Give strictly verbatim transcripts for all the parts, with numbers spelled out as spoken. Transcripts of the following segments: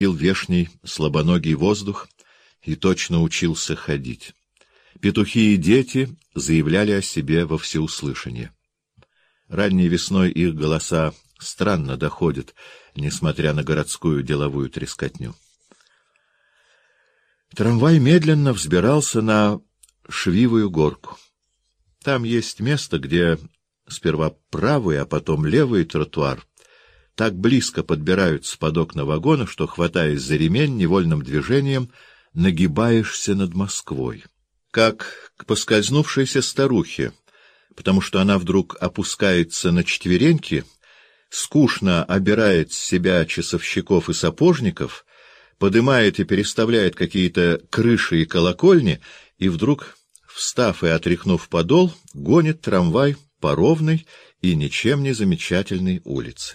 пил вешний слабоногий воздух и точно учился ходить. Петухи и дети заявляли о себе во всеуслышание. Ранней весной их голоса странно доходят, несмотря на городскую деловую трескотню. Трамвай медленно взбирался на Швивую горку. Там есть место, где сперва правый, а потом левый тротуар так близко подбираются под окна вагона, что, хватаясь за ремень, невольным движением нагибаешься над Москвой. Как к поскользнувшейся старухе, потому что она вдруг опускается на четвереньки, скучно обирает с себя часовщиков и сапожников, подымает и переставляет какие-то крыши и колокольни, и вдруг, встав и отряхнув подол, гонит трамвай по ровной и ничем не замечательной улице.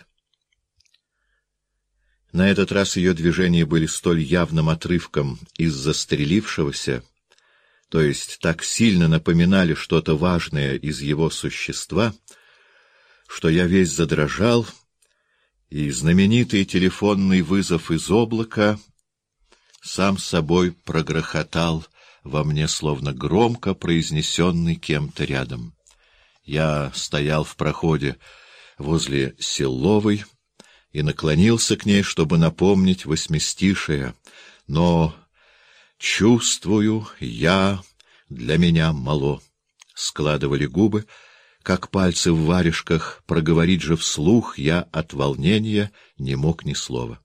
На этот раз ее движения были столь явным отрывком из застрелившегося, то есть так сильно напоминали что-то важное из его существа, что я весь задрожал, и знаменитый телефонный вызов из облака сам собой прогрохотал во мне, словно громко произнесенный кем-то рядом. Я стоял в проходе возле Силовой и наклонился к ней, чтобы напомнить восьмистишие, но «чувствую я, для меня мало», складывали губы, как пальцы в варежках, проговорить же вслух я от волнения не мог ни слова.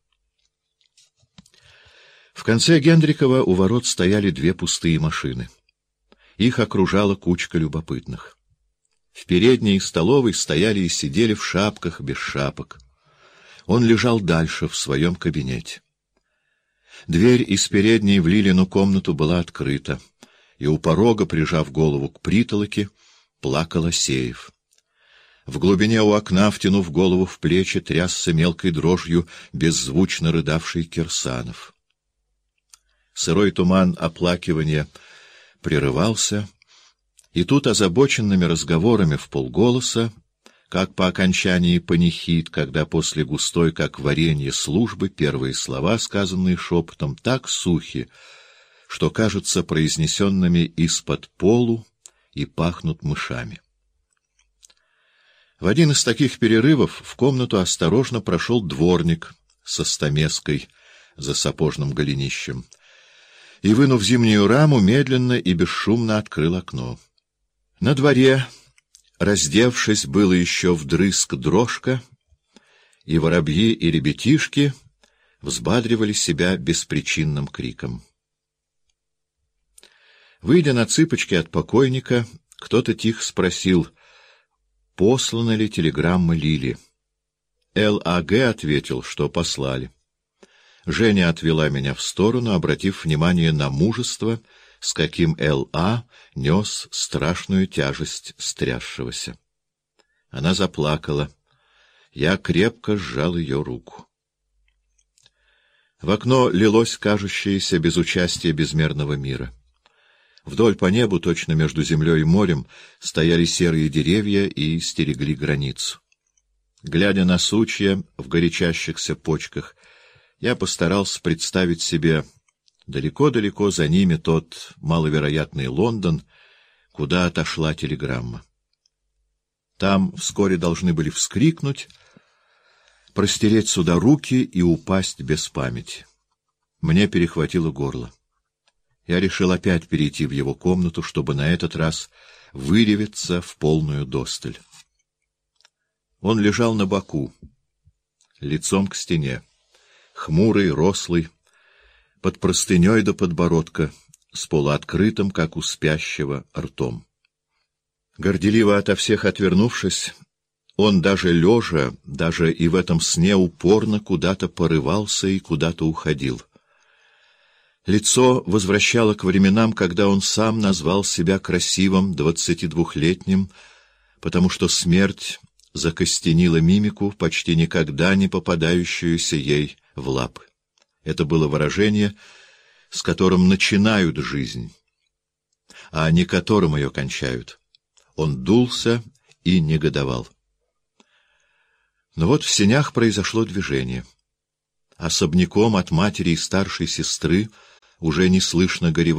В конце Гендрикова у ворот стояли две пустые машины. Их окружала кучка любопытных. В передней столовой стояли и сидели в шапках без шапок. Он лежал дальше, в своем кабинете. Дверь из передней в Лилину комнату была открыта, и у порога, прижав голову к притолоке, плакал Асеев. В глубине у окна, втянув голову в плечи, трясся мелкой дрожью беззвучно рыдавший Кирсанов. Сырой туман оплакивания прерывался, и тут озабоченными разговорами вполголоса, как по окончании панихид, когда после густой, как варенье, службы, первые слова, сказанные шепотом, так сухи, что кажутся произнесенными из-под полу и пахнут мышами. В один из таких перерывов в комнату осторожно прошел дворник со стамеской за сапожным голенищем и, вынув зимнюю раму, медленно и бесшумно открыл окно. На дворе, раздевшись, было еще вдрызг дрожка, и воробьи и ребятишки взбадривали себя беспричинным криком. Выйдя на цыпочки от покойника, кто-то тихо спросил, послана ли телеграмма Лиле. Л А Г ответил, что послали. Женя отвела меня в сторону, обратив внимание на мужество, с каким Л А нес страшную тяжесть стрясшегося. Она заплакала. Я крепко сжал ее руку. В окно лилось кажущееся безучастие безмерного мира. Вдоль по небу, точно между землей и морем, стояли серые деревья и стерегли границу. Глядя на сучья в горячащихся почках, я постарался представить себе далеко-далеко за ними тот маловероятный Лондон, куда отошла телеграмма. Там вскоре должны были вскрикнуть, простереть сюда руки и упасть без памяти. Мне перехватило горло. Я решил опять перейти в его комнату, чтобы на этот раз выревиться в полную досталь. Он лежал на боку, лицом к стене, хмурый, рослый, под простыней до подбородка, с полуоткрытым, как у спящего, ртом. Горделиво ото всех отвернувшись, он даже лежа, даже и в этом сне упорно куда-то порывался и куда-то уходил. Лицо возвращало к временам, когда он сам назвал себя красивым двадцатидвухлетним, потому что смерть закостенила мимику, почти никогда не попадающуюся ей в лапы. Это было выражение, с которым начинают жизнь, а не которым ее кончают. Он дулся и негодовал. Но вот в сенях произошло движение. особняком от матери и старшей сестры, уже не слышно горевания.